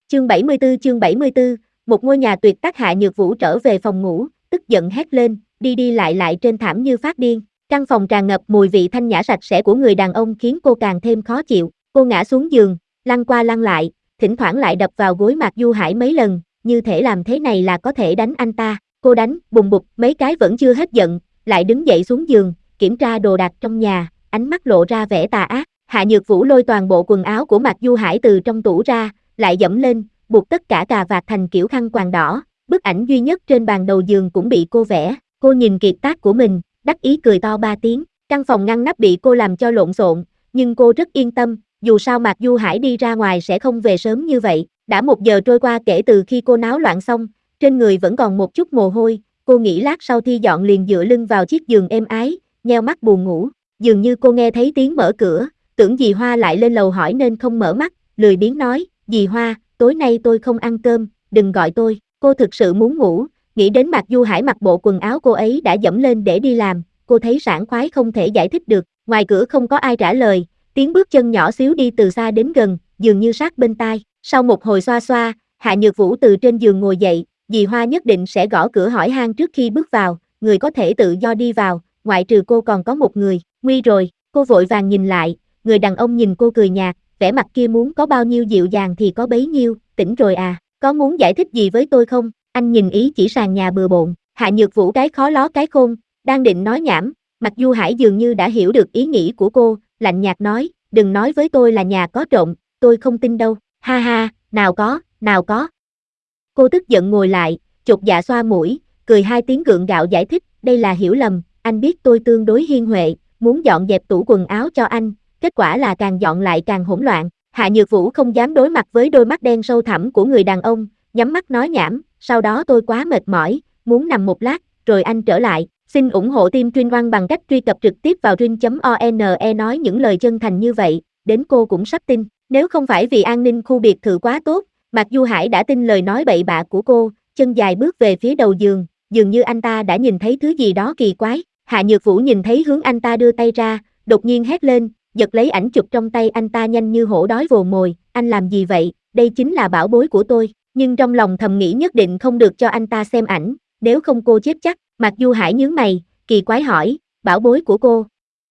Chương 74, một ngôi nhà tuyệt tác. Hạ Nhược Vũ trở về phòng ngủ, tức giận hét lên, đi đi lại trên thảm như phát điên. Căn phòng tràn ngập mùi vị thanh nhã sạch sẽ của người đàn ông khiến cô càng thêm khó chịu. Cô ngã xuống giường, lăn qua lăn lại, thỉnh thoảng lại đập vào gối Mạc Du Hải mấy lần, như thể làm thế này là có thể đánh anh ta. Cô đánh, bùng bụp, mấy cái vẫn chưa hết giận, lại đứng dậy xuống giường, kiểm tra đồ đạc trong nhà, ánh mắt lộ ra vẻ tà ác. Hạ Nhược Vũ lôi toàn bộ quần áo của Mạc Du Hải từ trong tủ ra, lại dẫm lên, buộc tất cả cà vạt thành kiểu khăn quàng đỏ. Bức ảnh duy nhất trên bàn đầu giường cũng bị cô vẽ. Cô nhìn kiệt tác của mình, đắc ý cười to 3 tiếng. Căn phòng ngăn nắp bị cô làm cho lộn xộn, nhưng cô rất yên tâm, dù sao Mạc Du Hải đi ra ngoài sẽ không về sớm như vậy. Đã 1 giờ trôi qua kể từ khi cô náo loạn xong, trên người vẫn còn một chút mồ hôi. Cô nghĩ lát sau thi dọn liền dựa lưng vào chiếc giường êm ái, nheo mắt buồn ngủ. Dường như cô nghe thấy tiếng mở cửa, tưởng dì Hoa lại lên lầu hỏi nên không mở mắt, lười biếng nói, dì Hoa, tối nay tôi không ăn cơm, đừng gọi tôi. Cô thực sự muốn ngủ, nghĩ đến Mạc Du Hải mặc bộ quần áo cô ấy đã dẫm lên để đi làm, cô thấy sảng khoái không thể giải thích được. Ngoài cửa không có ai trả lời, tiếng bước chân nhỏ xíu đi từ xa đến gần, dường như sát bên tai. Sau một hồi xoa xoa, Hạ Nhược Vũ từ trên giường ngồi dậy, dì Hoa nhất định sẽ gõ cửa hỏi han trước khi bước vào, người có thể tự do đi vào, ngoại trừ cô còn có một người. Nguy rồi, cô vội vàng nhìn lại, người đàn ông nhìn cô cười nhạt, vẻ mặt kia muốn có bao nhiêu dịu dàng thì có bấy nhiêu. Tỉnh rồi à, có muốn giải thích gì với tôi không? Anh nhìn ý chỉ sàn nhà bừa bộn. Hạ Nhược Vũ cái khó ló cái khôn, đang định nói nhảm, Mạc Du Hải dường như đã hiểu được ý nghĩ của cô, lạnh nhạt nói, đừng nói với tôi là nhà có trộm, tôi không tin đâu. Ha ha, nào có. Cô tức giận ngồi lại, chột dạ xoa mũi, cười 2 tiếng gượng gạo giải thích, đây là hiểu lầm, anh biết tôi tương đối hiên huệ, muốn dọn dẹp tủ quần áo cho anh, kết quả là càng dọn lại càng hỗn loạn. Hạ Nhược Vũ không dám đối mặt với đôi mắt đen sâu thẳm của người đàn ông, nhắm mắt nói nhảm, sau đó tôi quá mệt mỏi, muốn nằm một lát, rồi anh trở lại. Xin ủng hộ team Trinh Oan bằng cách truy cập trực tiếp vào rin.one. Nói những lời chân thành như vậy, đến cô cũng sắp tin. Nếu không phải vì an ninh khu biệt thự quá tốt, Mạc Du Hải đã tin lời nói bậy bạ của cô. Chân dài bước về phía đầu giường, dường như anh ta đã nhìn thấy thứ gì đó kỳ quái. Hạ Nhược Vũ nhìn thấy hướng anh ta đưa tay ra, đột nhiên hét lên, giật lấy ảnh chụp trong tay anh ta nhanh như hổ đói vồ mồi. Anh làm gì vậy? Đây chính là bảo bối của tôi. Nhưng trong lòng thầm nghĩ nhất định không được cho anh ta xem ảnh, nếu không cô chết chắc. Mạc Du Hải nhướng mày, kỳ quái hỏi, bảo bối của cô?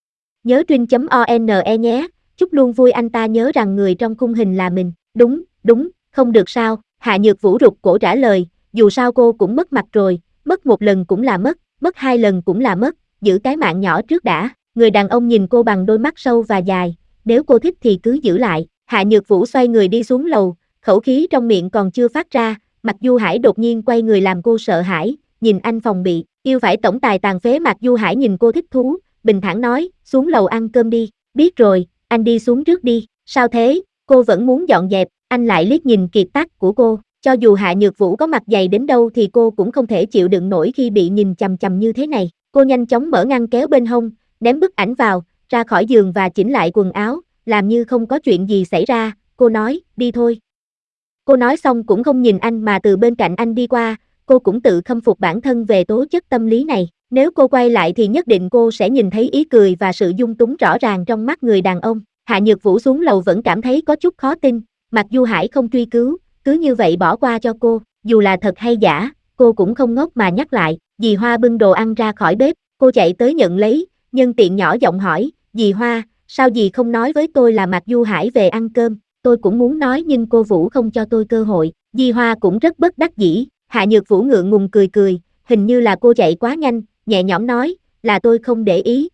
Nhớ Trinh.one nhé, chúc luôn vui. Anh ta nhớ rằng người trong khung hình là mình. Đúng, không được sao? Hạ Nhược Vũ rụt cổ trả lời, dù sao cô cũng mất mặt rồi, mất 1 lần cũng là mất 2 lần cũng là mất, giữ cái mạng nhỏ trước đã. Người đàn ông nhìn cô bằng đôi mắt sâu và dài, nếu cô thích thì cứ giữ lại. Hạ Nhược Vũ xoay người đi xuống lầu, khẩu khí trong miệng còn chưa phát ra, Mạc Du Hải đột nhiên quay người làm cô sợ hãi, nhìn anh phòng bị, yêu phải tổng tài tàn phế. Mạc Du Hải nhìn cô thích thú, bình thản nói, xuống lầu ăn cơm đi. Biết rồi, anh đi xuống trước đi. Sao thế, cô vẫn muốn dọn dẹp? Anh lại liếc nhìn kiệt tác của cô, cho dù Hạ Nhược Vũ có mặt dày đến đâu thì cô cũng không thể chịu đựng nổi khi bị nhìn chằm chằm như thế này. Cô nhanh chóng mở ngăn kéo bên hông, ném bức ảnh vào, ra khỏi giường và chỉnh lại quần áo, làm như không có chuyện gì xảy ra. Cô nói, đi thôi. Cô nói xong cũng không nhìn anh mà từ bên cạnh anh đi qua, cô cũng tự khâm phục bản thân về tố chất tâm lý này. Nếu cô quay lại thì nhất định cô sẽ nhìn thấy ý cười và sự dung túng rõ ràng trong mắt người đàn ông. Hạ Nhược Vũ xuống lầu vẫn cảm thấy có chút khó tin, Mạc Du Hải không truy cứu, cứ như vậy bỏ qua cho cô, dù là thật hay giả, cô cũng không ngốc mà nhắc lại. Dì Hoa bưng đồ ăn ra khỏi bếp, cô chạy tới nhận lấy, nhân tiện nhỏ giọng hỏi, dì Hoa, sao dì không nói với tôi là Mạc Du Hải về ăn cơm? Tôi cũng muốn nói nhưng cô Vũ không cho tôi cơ hội. Dì Hoa cũng rất bất đắc dĩ. Hạ Nhược Vũ ngượng ngùng cười, hình như là cô chạy quá nhanh, nhẹ nhõm nói, là tôi không để ý.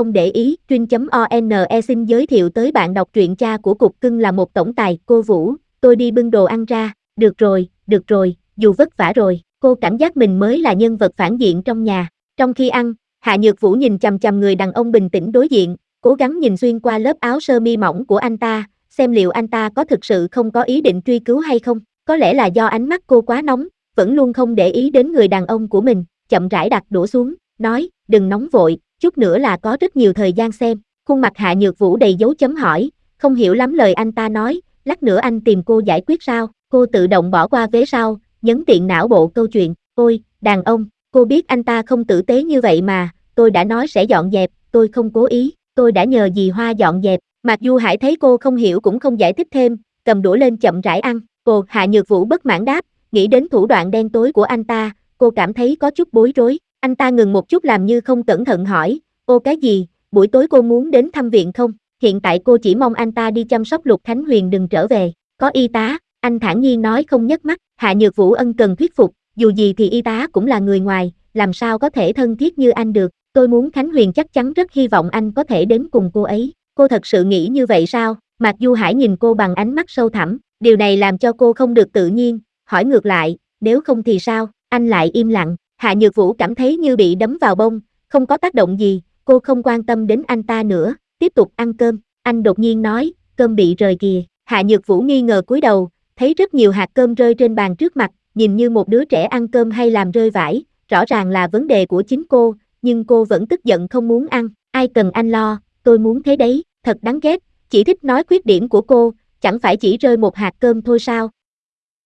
Trinh.one xin giới thiệu tới bạn đọc truyện, cha của cục cưng là một tổng tài. Cô Vũ, tôi đi bưng đồ ăn ra. Được rồi, dù vất vả rồi. Cô cảm giác mình mới là nhân vật phản diện trong nhà. Trong khi ăn, Hạ Nhược Vũ nhìn chằm chằm người đàn ông bình tĩnh đối diện, cố gắng nhìn xuyên qua lớp áo sơ mi mỏng của anh ta, xem liệu anh ta có thực sự không có ý định truy cứu hay không. Có lẽ là do ánh mắt cô quá nóng, vẫn luôn không để ý đến người đàn ông của mình, chậm rãi đặt đũa xuống, nói, đừng nóng vội, chút nữa là có rất nhiều thời gian xem. Khuôn mặt Hạ Nhược Vũ đầy dấu chấm hỏi, không hiểu lắm lời anh ta nói, lát nữa anh tìm cô giải quyết sao? Cô tự động bỏ qua vế sau, nhấn tiện não bộ câu chuyện, ôi, đàn ông, cô biết anh ta không tử tế như vậy mà, tôi đã nói sẽ dọn dẹp, tôi không cố ý, tôi đã nhờ dì Hoa dọn dẹp. Mạc Du Hải thấy cô không hiểu cũng không giải thích thêm, cầm đũa lên chậm rãi ăn, Cô Hạ Nhược Vũ bất mãn đáp, nghĩ đến thủ đoạn đen tối của anh ta, cô cảm thấy có chút bối rối. Anh ta ngừng một chút làm như không cẩn thận hỏi, ô cái gì, buổi tối cô muốn đến thăm viện không? Hiện tại cô chỉ mong anh ta đi chăm sóc Lục Khánh Huyền đừng trở về. Có y tá, anh thản nhiên nói không nhấc mắt. Hạ Nhược Vũ ân cần thuyết phục, dù gì thì y tá cũng là người ngoài, làm sao có thể thân thiết như anh được. Tôi muốn Khánh Huyền chắc chắn rất hy vọng anh có thể đến cùng cô ấy. Cô thật sự nghĩ như vậy sao? Mạc Du Hải nhìn cô bằng ánh mắt sâu thẳm, điều này làm cho cô không được tự nhiên, hỏi ngược lại, nếu không thì sao? Anh lại im lặng. Hạ Nhược Vũ cảm thấy như bị đấm vào bông, không có tác động gì, cô không quan tâm đến anh ta nữa, tiếp tục ăn cơm. Anh đột nhiên nói, cơm bị rời kìa. Hạ Nhược Vũ nghi ngờ cúi đầu, thấy rất nhiều hạt cơm rơi trên bàn trước mặt, nhìn như một đứa trẻ ăn cơm hay làm rơi vải, rõ ràng là vấn đề của chính cô, nhưng cô vẫn tức giận không muốn ăn. Ai cần anh lo, tôi muốn thế đấy, thật đáng ghét, chỉ thích nói khuyết điểm của cô, chẳng phải chỉ rơi một hạt cơm thôi sao?